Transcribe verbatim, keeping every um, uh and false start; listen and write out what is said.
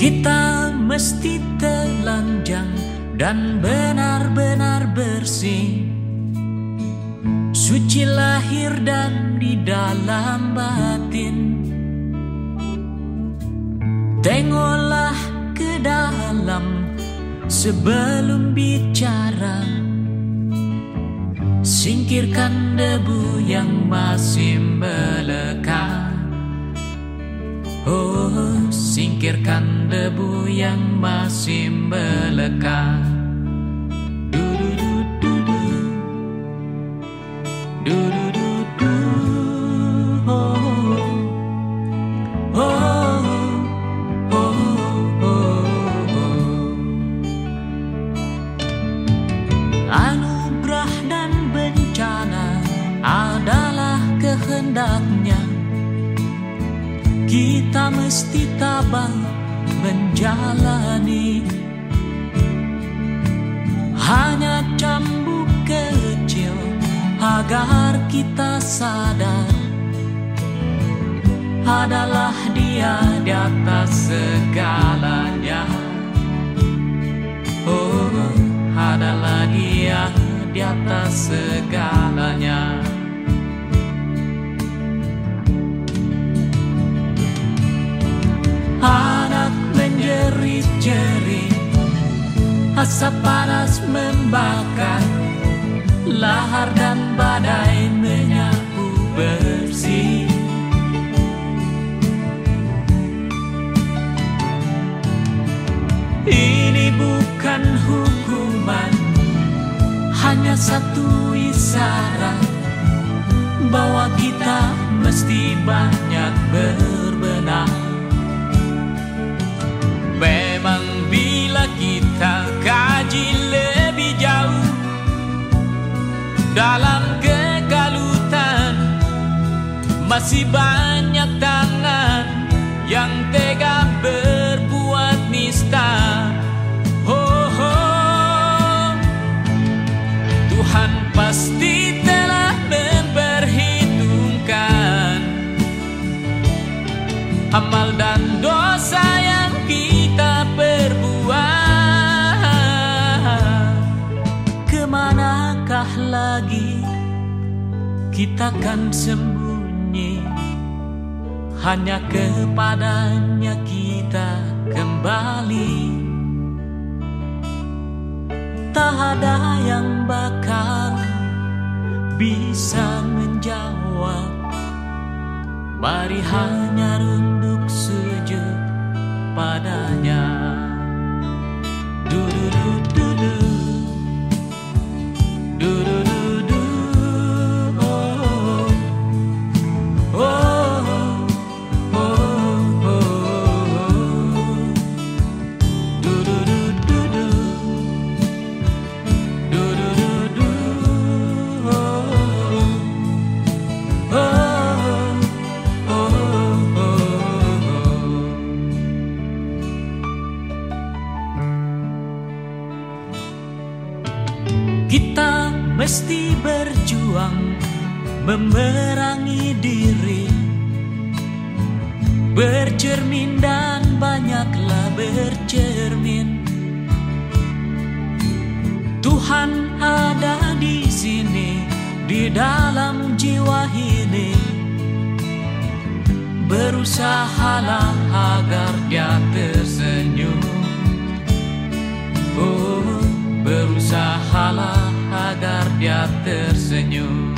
Kita mesti telanjang dan benar-benar bersih, suci lahir dan di dalam batin. Tengoklah ke dalam sebelum bicara, singkirkan debu yang masih melekat. Oh, singkirkan debu yang masih melekat. Du-du-du-du-du. Du-du-du-du. Oh, oh, oh, oh, oh. Anugerah dan bencana adalah kehendaknya. Kita mesti tabah menjalani. Hanya cambuk kecil agar kita sadar, adalah Dia di atas segalanya. Oh, adalah Dia di atas segalanya. Anak menjerit-jerit, asap panas membakar, lahar dan badai menyapu bersih. Ini bukan hukuman, hanya satu isyarat bahwa kita mesti banyak berbenah. Memang bila kita kaji lebih jauh dalam kekalutan, masih banyak tangan yang tega berbuat nista. Oh, oh. Tuhan pasti telah memperhitungkan amal dan dosa yang kita perbuat. Kemanakah lagi kita kan sembunyi? Hanya kepadanya kita kembali. Tak ada yang bakal bisa menjawab. Mari hanya runduk sujud padanya. Du-du-du-du-du. Du-du-du-du. Oh, oh, oh, oh, oh. Du-du-du-du-du. Du-du-du-du. Oh, oh. Kita mesti berjuang memerangi diri, bercermin dan banyaklah bercermin. Tuhan ada di sini, di dalam jiwa ini. Berusahalah agar Dia tersenyum. Oh, berusahalah agar Dia tersenyum.